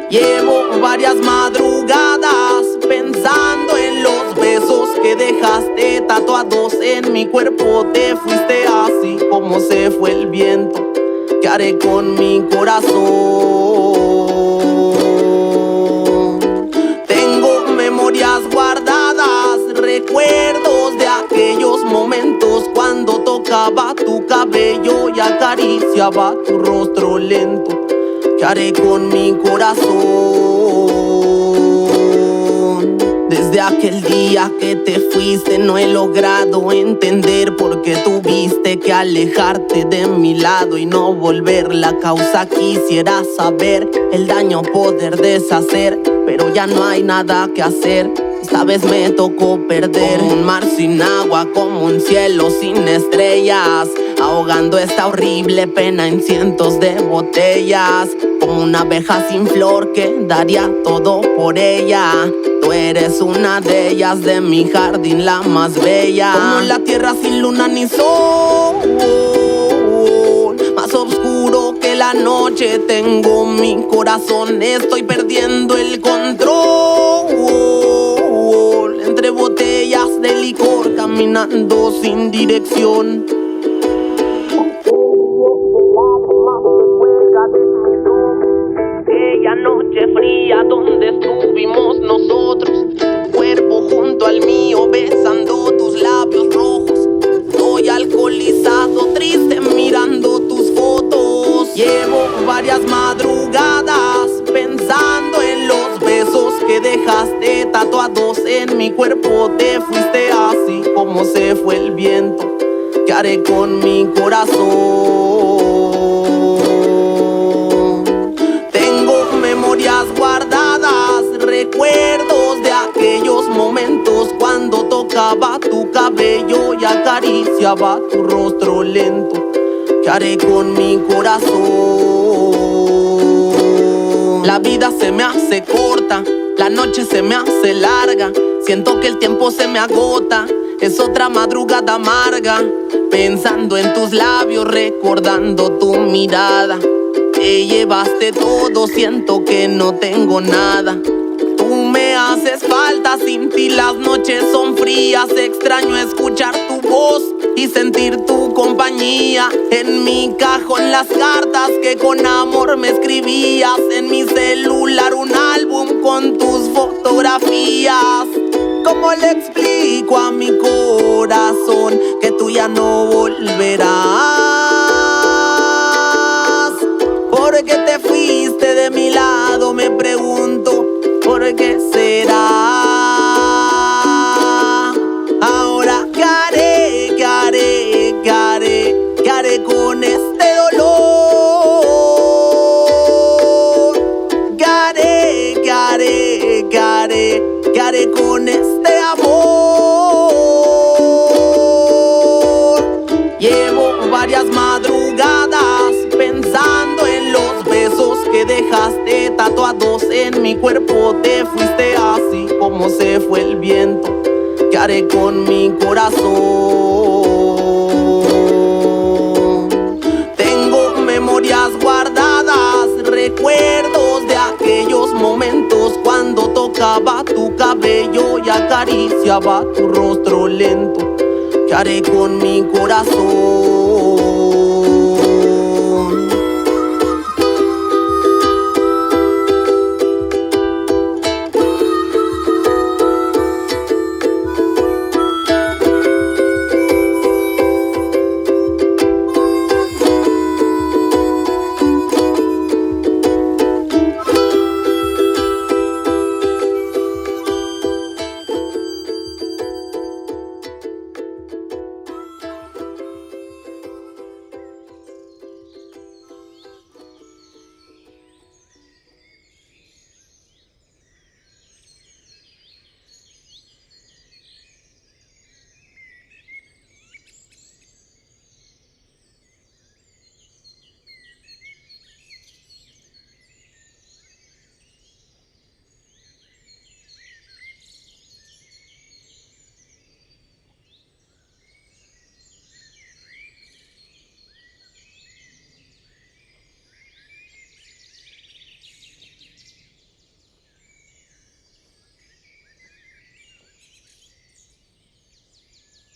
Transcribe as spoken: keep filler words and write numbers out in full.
Llevo varias madrugadas pensando en los besos que dejaste tatuados en mi cuerpo. Te fuiste así como se fue el viento. ¿Qué haré con mi corazón? Tengo memorias guardadas, recuerdos de aquellos momentos cuando tocaba tu cabello y acariciaba tu rostro lento. ¿Qué haré con mi corazón? Desde aquel día que te fuiste no he logrado entender por qué tuviste que alejarte de mi lado y no volver. La causa quisiera saber, el daño poder deshacer, pero ya no hay nada que hacer. Esta vez me tocó perder. Como un mar sin agua, como un cielo sin estrellas, ahogando esta horrible pena en cientos de botellas. Como una abeja sin flor que daría todo por ella. Tú eres una de ellas, de mi jardín la más bella. Como la tierra sin luna ni sol, más oscuro que la noche tengo mi corazón. Estoy perdiendo el control entre botellas de licor, caminando sin dirección. Aquella noche fría donde estuvimos nosotros, cuerpo junto al mío besando tus labios rojos. Estoy alcoholizado, triste mirando tus fotos. Llevo varias madrugadas pensando en los besos que dejaste tatuados en mi cuerpo. Te fuiste así como se fue el viento. ¿Qué haré con mi corazón? Tengo memorias guardadas, recuerdos de aquellos momentos cuando tocaba tu cabello y acariciaba tu rostro lento. ¿Qué haré con mi corazón? La vida se me hace corta, la noche se me hace larga. Siento que el tiempo se me agota, es otra madrugada amarga. Pensando en tus labios, recordando tu mirada. Te llevaste todo, siento que no tengo nada. Tú me haces falta, sin ti las noches son frías. Extraño escuchar tu voz y sentir tu compañía. En mi cajón las cartas que con amor me escribías. En mi celular un álbum con tus fotografías. ¿Cómo le explico a mi corazón que tú ya no volverás? ¿Por qué te fuiste de mi lado? Me pregunto, ¿por qué será? Ahora, ¿qué haré? ¿Qué haré? ¿Qué haré? ¿Qué haré con este dolor? ¿Qué haré? ¿Qué haré? ¿Qué haré? ¿Qué haré con este amor? Llevo varias madrugadas pensando en los besos que dejaste tatuados en mi cuerpo. Te fuiste así como se fue el viento. ¿Qué haré con mi corazón? Tengo memorias guardadas, recuerdos de aquellos momentos cuando tocaba tu cabello y acariciaba tu rostro lento. ¿Qué haré con mi corazón?